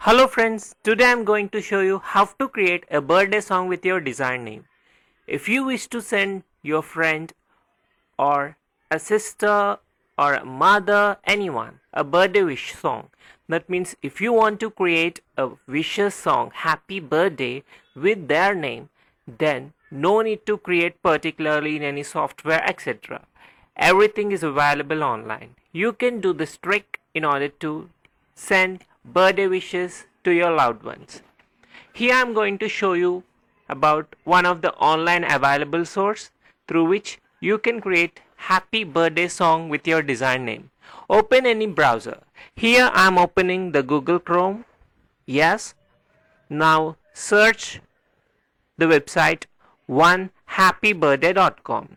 Hello friends, today I'm going to show you how to create a birthday song with your design name. If you wish to send your friend or a sister or a mother, anyone, a birthday wish song, that means if you want to create a wishes song, happy birthday with their name, then no need to create particularly in any software, etc. Everything is available online. You can do this trick in order to send birthday wishes to your loved ones. Here I am going to show you about one of the online available source through which you can create happy birthday song with your design name. Open any browser. Here I am opening the Google Chrome. Yes. Now search the website onehappybirthday.com.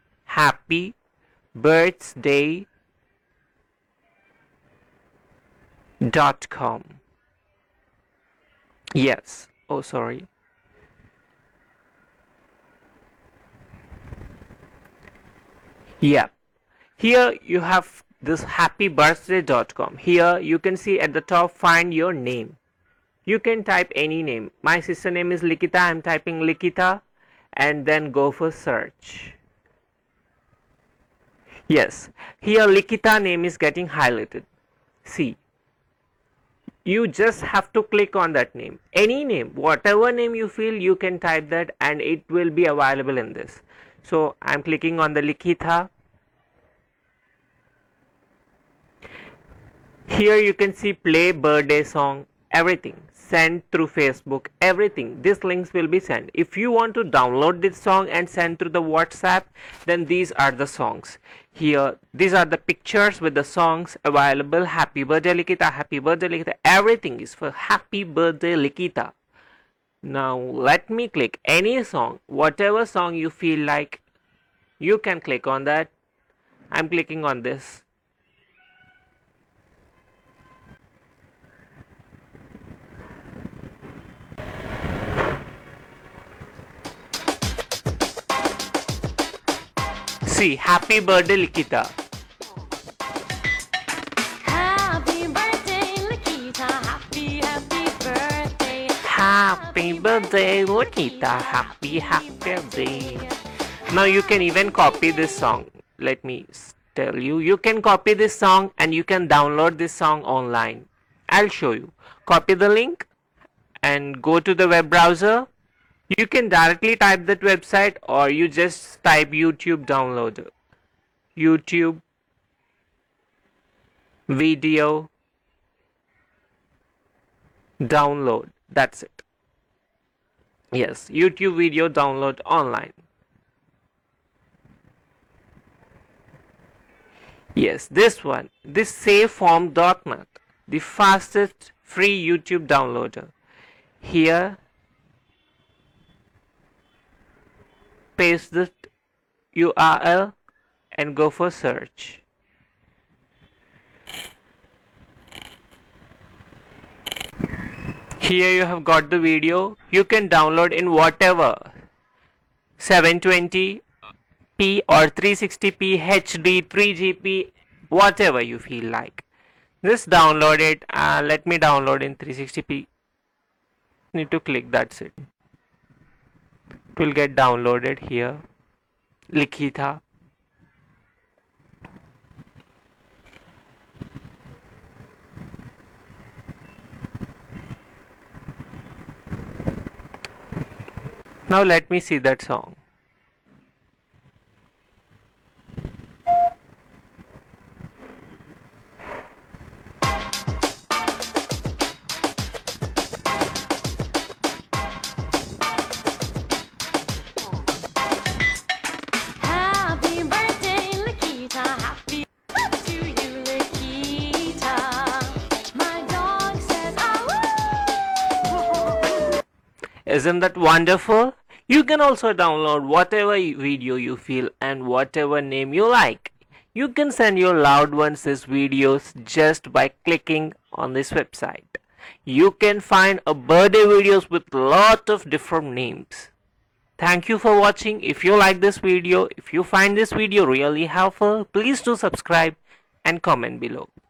happybirthday.com. Yes. Oh, sorry. Yeah. Here you have this happybirthday.com. Here you can see at the top find your name. You can type any name. My sister name is Likita. I'm typing Likita and then go for search. Yes. Here Likita name is getting highlighted. See. You just have to click on that name. Any name, whatever name you feel, you can type that and it will be available in this. So I'm clicking on the Likita. Here you can see play birthday song, everything. Send through Facebook, everything. These links will be sent. If you want to download this song and send through the WhatsApp, then these are the songs. Here, these are the pictures with the songs available. Happy birthday Likita, happy birthday Likita. Everything is for happy birthday Likita. Now let me click any song, whatever song you feel like, you can click on that. I'm clicking on this. See, happy birthday Likita. Happy birthday, Likita. Happy birthday. Happy birthday Likita. Happy birthday. Now you can even copy this song. Let me tell you. You can copy this song and you can download this song online. I'll show you. Copy the link and go to the web browser. You can directly type that website or you just type YouTube downloader. YouTube video download. That's it. Yes, YouTube video download online. Yes, this one. This saveform.net. The fastest free YouTube downloader. Here paste the URL and go for search. Here you have got the video. You can download in whatever 720p or 360p HD 3GP, whatever you feel like. Just download it. Let me download in 360p. Need to click, that's it. It will get downloaded here. Likita. Now let me see that song. Happy birthday, Likita. Happy to you, Likita. My dog says, "Ah, Isn't that wonderful? You can also download whatever video you feel and whatever name you like. You can send your loved ones these videos just by clicking on this website. You can find a birthday videos with lot of different names. Thank you for watching. If you like this video, if you find this video really helpful, please do subscribe and comment below.